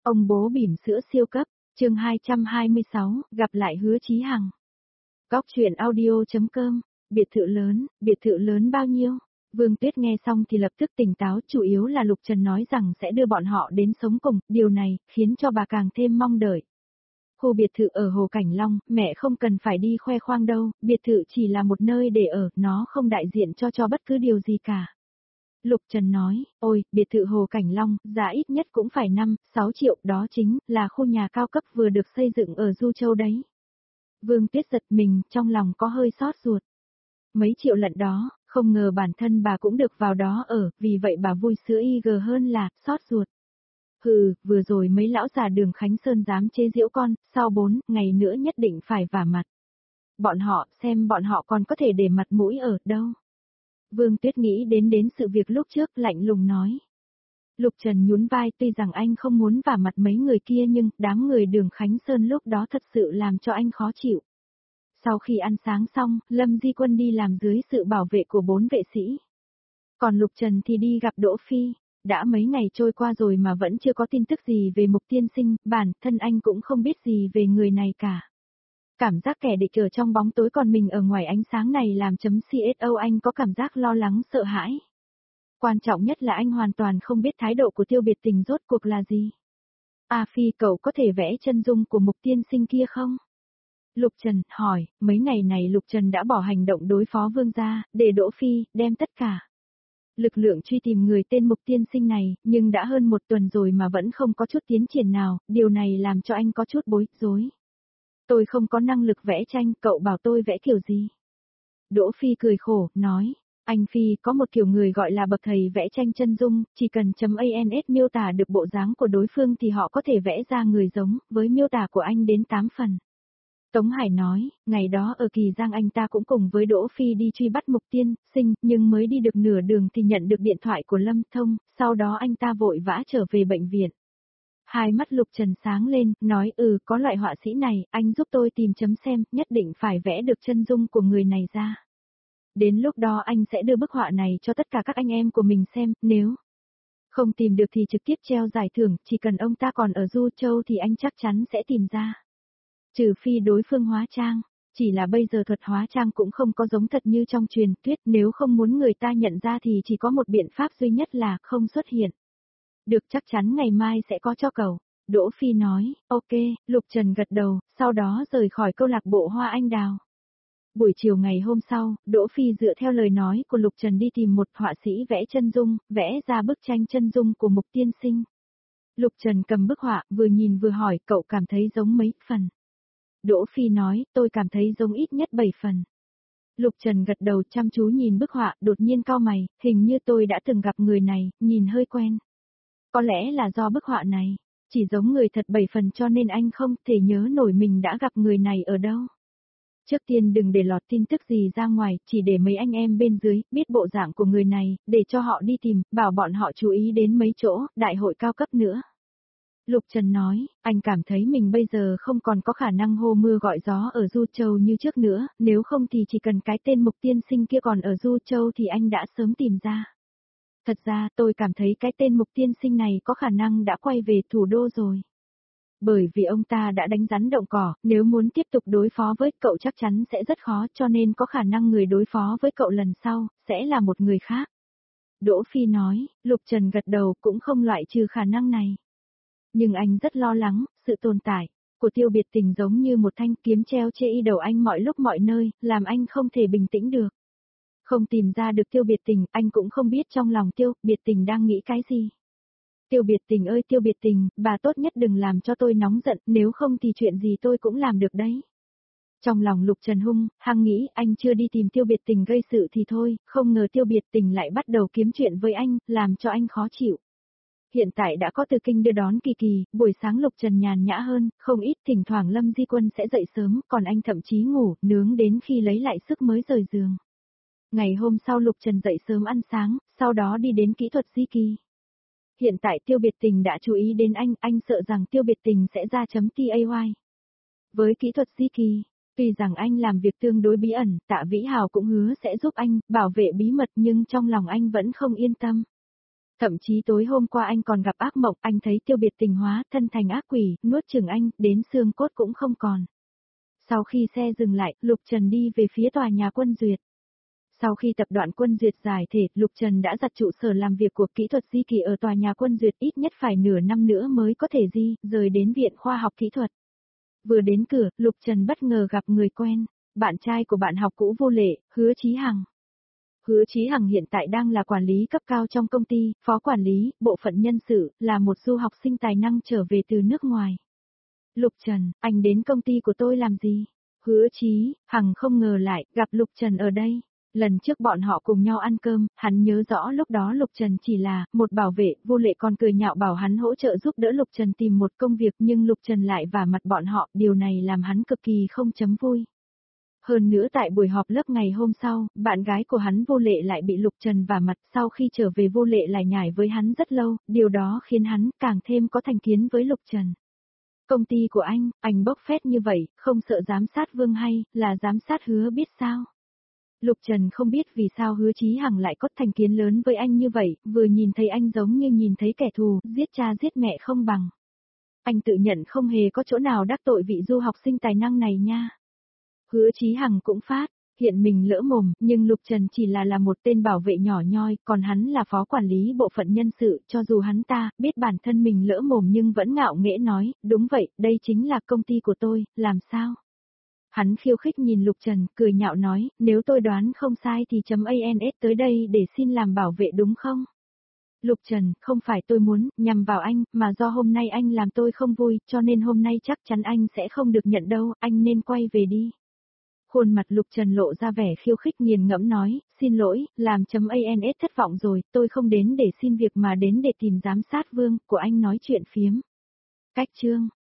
Ông bố bỉm sữa siêu cấp, chương 226, gặp lại Hứa Chí Hằng. Góc truyện audio.com, biệt thự lớn bao nhiêu? Vương Tuyết nghe xong thì lập tức tỉnh táo, chủ yếu là Lục Trần nói rằng sẽ đưa bọn họ đến sống cùng, điều này khiến cho bà càng thêm mong đợi. Khu biệt thự ở Hồ Cảnh Long, mẹ không cần phải đi khoe khoang đâu, biệt thự chỉ là một nơi để ở, nó không đại diện cho bất cứ điều gì cả. Lục Trần nói, ôi, biệt thự Hồ Cảnh Long, giá ít nhất cũng phải 5-6 triệu, đó chính là khu nhà cao cấp vừa được xây dựng ở Du Châu đấy. Vương Tuyết giật mình, trong lòng có hơi xót ruột. Mấy triệu lận đó, không ngờ bản thân bà cũng được vào đó ở, vì vậy bà vui sữa y gờ hơn là xót ruột. Hừ, vừa rồi mấy lão già Đường Khánh Sơn dám chế giễu con, sau 4 ngày nữa nhất định phải vả mặt. Xem bọn họ còn có thể để mặt mũi ở đâu. Vương Tuyết nghĩ đến sự việc lúc trước, lạnh lùng nói. Lục Trần nhún vai, tuy rằng anh không muốn vả mặt mấy người kia nhưng đám người Đường Khánh Sơn lúc đó thật sự làm cho anh khó chịu. Sau khi ăn sáng xong, Lâm Di Quân đi làm dưới sự bảo vệ của 4 vệ sĩ. Còn Lục Trần thì đi gặp Đỗ Phi. Đã mấy ngày trôi qua rồi mà vẫn chưa có tin tức gì về Mục Tiên Sinh, bản thân anh cũng không biết gì về người này cả. Cảm giác kẻ địch ở trong bóng tối còn mình ở ngoài ánh sáng này làm CSO anh có cảm giác lo lắng sợ hãi. Quan trọng nhất là anh hoàn toàn không biết thái độ của Tiêu Biệt Tình rốt cuộc là gì. A Phi, cậu có thể vẽ chân dung của Mục Tiên Sinh kia không? Lục Trần hỏi, mấy ngày này Lục Trần đã bỏ hành động đối phó Vương gia, để Đỗ Phi đem tất cả lực lượng truy tìm người tên Mục Tiên Sinh này, nhưng đã hơn 1 tuần rồi mà vẫn không có chút tiến triển nào, điều này làm cho anh có chút bối rối. Tôi không có năng lực vẽ tranh, cậu bảo tôi vẽ kiểu gì? Đỗ Phi cười khổ, nói, anh Phi có một kiểu người gọi là bậc thầy vẽ tranh chân dung, chỉ cần .ans miêu tả được bộ dáng của đối phương thì họ có thể vẽ ra người giống, với miêu tả của anh đến 8 phần. Tống Hải nói, ngày đó ở Kỳ Giang anh ta cũng cùng với Đỗ Phi đi truy bắt Mục Tiên Sinh, nhưng mới đi được nửa đường thì nhận được điện thoại của Lâm Thông, sau đó anh ta vội vã trở về bệnh viện. Hai mắt Lục Trần sáng lên, nói có loại họa sĩ này, anh giúp tôi tìm chấm xem, nhất định phải vẽ được chân dung của người này ra. Đến lúc đó anh sẽ đưa bức họa này cho tất cả các anh em của mình xem, nếu không tìm được thì trực tiếp treo giải thưởng, chỉ cần ông ta còn ở Du Châu thì anh chắc chắn sẽ tìm ra. Trừ phi đối phương hóa trang, chỉ là bây giờ thuật hóa trang cũng không có giống thật như trong truyền thuyết, nếu không muốn người ta nhận ra thì chỉ có một biện pháp duy nhất là không xuất hiện. Được, chắc chắn ngày mai sẽ có cho cậu. Đỗ Phi nói, ok, Lục Trần gật đầu, sau đó rời khỏi câu lạc bộ Hoa Anh Đào. Buổi chiều ngày hôm sau, Đỗ Phi dựa theo lời nói của Lục Trần đi tìm một họa sĩ vẽ chân dung, vẽ ra bức tranh chân dung của Mục Tiên Sinh. Lục Trần cầm bức họa, vừa nhìn vừa hỏi, cậu cảm thấy giống mấy phần? Đỗ Phi nói, tôi cảm thấy giống ít nhất 7 phần. Lục Trần gật đầu chăm chú nhìn bức họa, đột nhiên cau mày, hình như tôi đã từng gặp người này, nhìn hơi quen. Có lẽ là do bức họa này, chỉ giống người thật 7 phần cho nên anh không thể nhớ nổi mình đã gặp người này ở đâu. Trước tiên đừng để lọt tin tức gì ra ngoài, chỉ để mấy anh em bên dưới biết bộ dạng của người này, để cho họ đi tìm, bảo bọn họ chú ý đến mấy chỗ, đại hội cao cấp nữa. Lục Trần nói, anh cảm thấy mình bây giờ không còn có khả năng hô mưa gọi gió ở Du Châu như trước nữa, nếu không thì chỉ cần cái tên Mục Tiên Sinh kia còn ở Du Châu thì anh đã sớm tìm ra. Thật ra tôi cảm thấy cái tên Mục Tiên Sinh này có khả năng đã quay về thủ đô rồi. Bởi vì ông ta đã đánh rắn động cỏ, nếu muốn tiếp tục đối phó với cậu chắc chắn sẽ rất khó, cho nên có khả năng người đối phó với cậu lần sau, sẽ là một người khác. Đỗ Phi nói, Lục Trần gật đầu cũng không loại trừ khả năng này. Nhưng anh rất lo lắng, sự tồn tại của Tiêu Biệt Tình giống như một thanh kiếm treo trên đầu anh mọi lúc mọi nơi, làm anh không thể bình tĩnh được. Không tìm ra được Tiêu Biệt Tình, anh cũng không biết trong lòng Tiêu Biệt Tình đang nghĩ cái gì. Tiêu Biệt Tình ơi Tiêu Biệt Tình, bà tốt nhất đừng làm cho tôi nóng giận, nếu không thì chuyện gì tôi cũng làm được đấy. Trong lòng Lục Trần hung hăng nghĩ anh chưa đi tìm Tiêu Biệt Tình gây sự thì thôi, không ngờ Tiêu Biệt Tình lại bắt đầu kiếm chuyện với anh, làm cho anh khó chịu. Hiện tại đã có Từ Kinh đưa đón Kỳ Kỳ, buổi sáng Lục Trần nhàn nhã hơn, không ít, thỉnh thoảng Lâm Di Quân sẽ dậy sớm, còn anh thậm chí ngủ, nướng đến khi lấy lại sức mới rời giường. Ngày hôm sau Lục Trần dậy sớm ăn sáng, sau đó đi đến kỹ thuật Di Kỳ. Hiện tại Tiêu Biệt Tình đã chú ý đến anh sợ rằng Tiêu Biệt Tình sẽ ra chấm TAY. Với kỹ thuật Di Kỳ, tuy rằng anh làm việc tương đối bí ẩn, Tạ Vĩ Hào cũng hứa sẽ giúp anh bảo vệ bí mật nhưng trong lòng anh vẫn không yên tâm. Thậm chí tối hôm qua anh còn gặp ác mộng, anh thấy Tiêu Biệt tình hóa, thân thành ác quỷ, nuốt chửng anh, đến xương cốt cũng không còn. Sau khi xe dừng lại, Lục Trần đi về phía tòa nhà Quân Duyệt. Sau khi tập đoàn Quân Duyệt giải thể, Lục Trần đã giặt trụ sở làm việc của kỹ thuật di kỳ ở tòa nhà Quân Duyệt, ít nhất phải nửa năm nữa mới có thể rời đến Viện Khoa học Kỹ thuật. Vừa đến cửa, Lục Trần bất ngờ gặp người quen, bạn trai của bạn học cũ Vô Lệ, Hứa Chí Hằng. Hứa Chí Hằng hiện tại đang là quản lý cấp cao trong công ty, phó quản lý, bộ phận nhân sự, là một du học sinh tài năng trở về từ nước ngoài. Lục Trần, anh đến công ty của tôi làm gì? Hứa Chí Hằng không ngờ lại gặp Lục Trần ở đây. Lần trước bọn họ cùng nhau ăn cơm, hắn nhớ rõ lúc đó Lục Trần chỉ là một bảo vệ, Vô Lệ còn cười nhạo bảo hắn hỗ trợ giúp đỡ Lục Trần tìm một công việc, nhưng Lục Trần lại vả mặt bọn họ, điều này làm hắn cực kỳ không chấm vui. Hơn nữa tại buổi họp lớp ngày hôm sau, bạn gái của hắn Vô Lệ lại bị Lục Trần vả mặt, sau khi trở về Vô Lệ lại nhảy với hắn rất lâu, điều đó khiến hắn càng thêm có thành kiến với Lục Trần. Công ty của anh bốc phét như vậy, không sợ giám sát Vương hay, là giám sát Hứa biết sao? Lục Trần không biết vì sao Hứa Chí Hằng lại có thành kiến lớn với anh như vậy, vừa nhìn thấy anh giống như nhìn thấy kẻ thù, giết cha giết mẹ không bằng. Anh tự nhận không hề có chỗ nào đắc tội vị du học sinh tài năng này nha. Hứa Chí Hằng cũng phát, hiện mình lỡ mồm, nhưng Lục Trần chỉ là một tên bảo vệ nhỏ nhoi, còn hắn là phó quản lý bộ phận nhân sự, cho dù hắn ta biết bản thân mình lỡ mồm nhưng vẫn ngạo nghễ nói, đúng vậy, đây chính là công ty của tôi, làm sao? Hắn khiêu khích nhìn Lục Trần, cười nhạo nói, nếu tôi đoán không sai thì .ans tới đây để xin làm bảo vệ đúng không? Lục Trần, không phải tôi muốn nhằm vào anh, mà do hôm nay anh làm tôi không vui, cho nên hôm nay chắc chắn anh sẽ không được nhận đâu, anh nên quay về đi. Khuôn mặt Lục Trần lộ ra vẻ khiêu khích nghiền ngẫm nói, xin lỗi, làm .ans thất vọng rồi, tôi không đến để xin việc mà đến để tìm giám sát Vương, của anh nói chuyện phiếm. Cách chương.